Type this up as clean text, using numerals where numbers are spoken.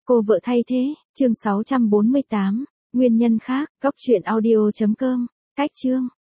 Cô vợ thay thế, chương 648, nguyên nhân khác, góc truyện audio.com, cách chương.